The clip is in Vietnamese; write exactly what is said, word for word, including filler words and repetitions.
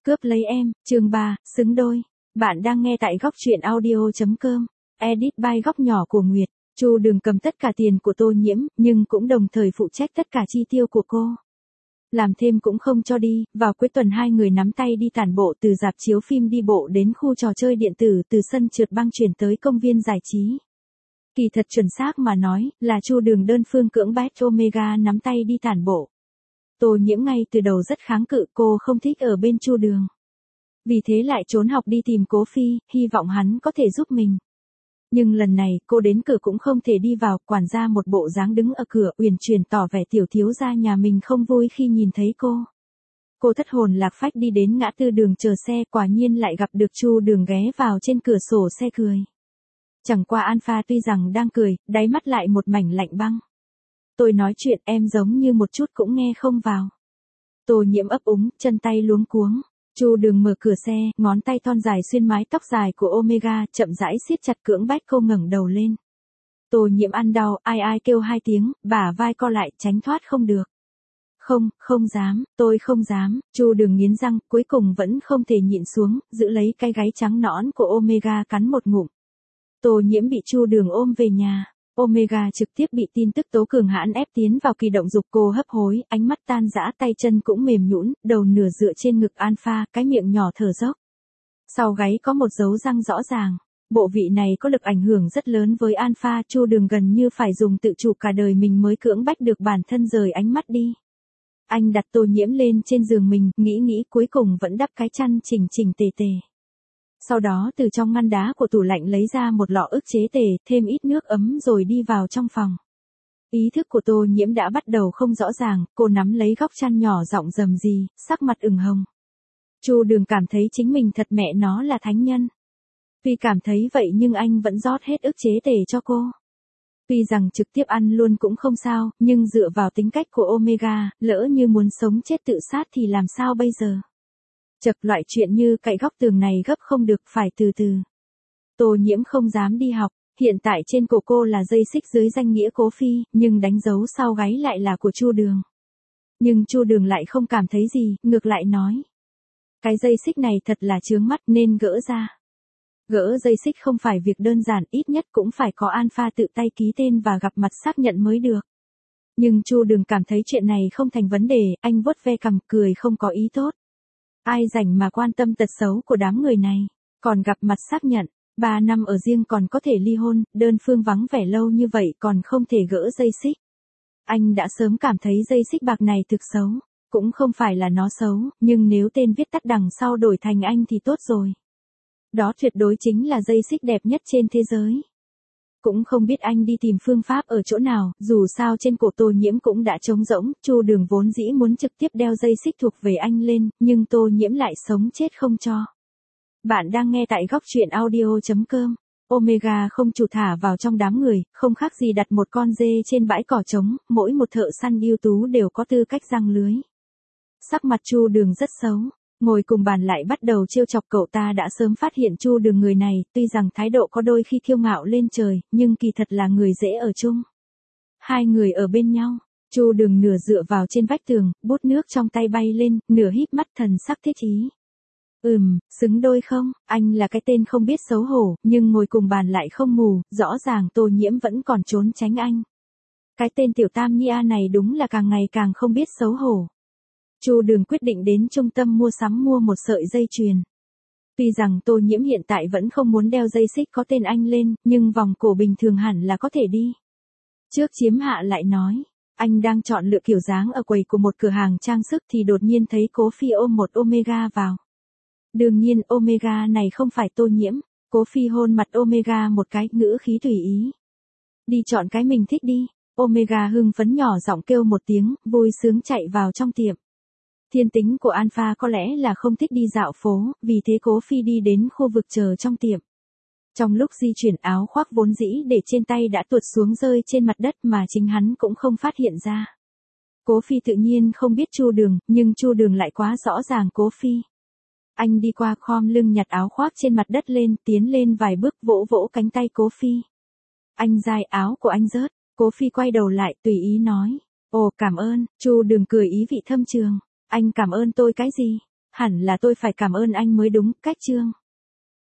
Cướp lấy em, chương ba, xứng đôi. Bạn đang nghe tại góc truyện audio chấm com. Edit by Góc Nhỏ của Nguyệt. Chu Đường cầm tất cả tiền của Tô Nhiễm, nhưng cũng đồng thời phụ trách tất cả chi tiêu của cô. Làm thêm cũng không cho đi, vào cuối tuần hai người nắm tay đi tản bộ từ rạp chiếu phim đi bộ đến khu trò chơi điện tử, từ sân trượt băng chuyển tới công viên giải trí. Kỳ thật chuẩn xác mà nói, là Chu Đường đơn phương cưỡng bách Omega nắm tay đi tản bộ. Tô Nhiễm ngay từ đầu rất kháng cự, cô không thích ở bên Chu Đường. Vì thế lại trốn học đi tìm Cố Phi, hy vọng hắn có thể giúp mình. Nhưng lần này, cô đến cửa cũng không thể đi vào, quản gia một bộ dáng đứng ở cửa, uyển chuyển tỏ vẻ tiểu thiếu gia nhà mình không vui khi nhìn thấy cô. Cô thất hồn lạc phách đi đến ngã tư đường chờ xe, quả nhiên lại gặp được Chu Đường ghé vào trên cửa sổ xe cười. Chẳng qua Alpha tuy rằng đang cười, đáy mắt lại một mảnh lạnh băng. Tôi nói chuyện em giống như một chút cũng nghe không vào. Tô Nhiễm ấp úng, chân tay luống cuống. Chu Đường mở cửa xe, ngón tay thon dài xuyên mái tóc dài của Omega, chậm rãi siết chặt cưỡng bách cô ngẩng đầu lên. Tô Nhiễm ăn đau, ai ai kêu hai tiếng, bả vai co lại, tránh thoát không được. Không, không dám, tôi không dám. Chu Đường nghiến răng, cuối cùng vẫn không thể nhịn xuống, giữ lấy cái gáy trắng nõn của Omega cắn một ngụm. Tô Nhiễm bị Chu Đường ôm về nhà. Omega trực tiếp bị tin tức tố cường hãn ép tiến vào kỳ động dục, cô hấp hối, ánh mắt tan rã, tay chân cũng mềm nhũn, đầu nửa dựa trên ngực Alpha, cái miệng nhỏ thở dốc. Sau gáy có một dấu răng rõ ràng. Bộ vị này có lực ảnh hưởng rất lớn với Alpha, Chu Đường gần như phải dùng tự chủ cả đời mình mới cưỡng bách được bản thân rời ánh mắt đi. Anh đặt Tô Nhiễm lên trên giường mình, nghĩ nghĩ cuối cùng vẫn đắp cái chăn chỉnh chỉnh tề tề. Sau đó từ trong ngăn đá của tủ lạnh lấy ra một lọ ức chế tề, thêm ít nước ấm rồi đi vào trong phòng. Ý thức của Tô Nhiễm đã bắt đầu không rõ ràng, cô nắm lấy góc chăn nhỏ giọng rầm rì, sắc mặt ửng hồng. Chu Đường cảm thấy chính mình thật mẹ nó là thánh nhân. Vì cảm thấy vậy nhưng anh vẫn rót hết ức chế tề cho cô. Tuy rằng trực tiếp ăn luôn cũng không sao, nhưng dựa vào tính cách của Omega, lỡ như muốn sống chết tự sát thì làm sao bây giờ? Chật, loại chuyện như cậy góc tường này gấp không được, phải từ từ. Tô Nhiễm không dám đi học, hiện tại trên cổ cô là dây xích dưới danh nghĩa Cố Phi, nhưng đánh dấu sau gáy lại là của Chu Đường. Nhưng Chu Đường lại không cảm thấy gì, ngược lại nói. Cái dây xích này thật là chướng mắt nên gỡ ra. Gỡ dây xích không phải việc đơn giản, ít nhất cũng phải có Alpha tự tay ký tên và gặp mặt xác nhận mới được. Nhưng Chu Đường cảm thấy chuyện này không thành vấn đề, anh vuốt ve cằm cười không có ý tốt. Ai rảnh mà quan tâm tật xấu của đám người này, còn gặp mặt xác nhận, ba năm ở riêng còn có thể ly hôn, đơn phương vắng vẻ lâu như vậy còn không thể gỡ dây xích. Anh đã sớm cảm thấy dây xích bạc này thực xấu, cũng không phải là nó xấu, nhưng nếu tên viết tắt đằng sau đổi thành anh thì tốt rồi. Đó tuyệt đối chính là dây xích đẹp nhất trên thế giới. Cũng không biết anh đi tìm phương pháp ở chỗ nào, dù sao trên cổ Tô Nhiễm cũng đã trống rỗng, Chu Đường vốn dĩ muốn trực tiếp đeo dây xích thuộc về anh lên, nhưng Tô Nhiễm lại sống chết không cho. Bạn đang nghe tại góc truyện audio chấm com. Omega không chủ thả vào trong đám người, không khác gì đặt một con dê trên bãi cỏ trống, mỗi một thợ săn ưu tú đều có tư cách giăng lưới. Sắc mặt Chu Đường rất xấu. Ngồi cùng bàn lại bắt đầu trêu chọc, cậu ta đã sớm phát hiện Chu Đường người này, tuy rằng thái độ có đôi khi kiêu ngạo lên trời, nhưng kỳ thật là người dễ ở chung. Hai người ở bên nhau, Chu Đường nửa dựa vào trên vách tường, bút nước trong tay bay lên, nửa híp mắt thần sắc thích ý. Ừm, xứng đôi không, anh là cái tên không biết xấu hổ, nhưng ngồi cùng bàn lại không mù, rõ ràng Tô Nhiễm vẫn còn trốn tránh anh. Cái tên tiểu tam nhi A này đúng là càng ngày càng không biết xấu hổ. Chu Đường quyết định đến trung tâm mua sắm mua một sợi dây chuyền. Tuy rằng Tô Nhiễm hiện tại vẫn không muốn đeo dây xích có tên anh lên, nhưng vòng cổ bình thường hẳn là có thể đi. Trước chiếm hạ lại nói, anh đang chọn lựa kiểu dáng ở quầy của một cửa hàng trang sức thì đột nhiên thấy Cố Phi ôm một Omega vào. Đương nhiên Omega này không phải Tô Nhiễm, Cố Phi hôn mặt Omega một cái, ngữ khí tùy ý. Đi chọn cái mình thích đi. Omega hưng phấn nhỏ giọng kêu một tiếng, vui sướng chạy vào trong tiệm. Thiên tính của Alpha có lẽ là không thích đi dạo phố, vì thế Cố Phi đi đến khu vực chờ trong tiệm. Trong lúc di chuyển, áo khoác vốn dĩ để trên tay đã tuột xuống rơi trên mặt đất mà chính hắn cũng không phát hiện ra. Cố Phi tự nhiên không biết Chu Đường, nhưng Chu Đường lại quá rõ ràng Cố Phi. Anh đi qua khom lưng nhặt áo khoác trên mặt đất lên, tiến lên vài bước vỗ vỗ cánh tay Cố Phi. Anh dài áo của anh rớt, Cố Phi quay đầu lại tùy ý nói. Ồ cảm ơn, Chu Đường cười ý vị thâm trường. Anh cảm ơn tôi cái gì? Hẳn là tôi phải cảm ơn anh mới đúng, cách chương.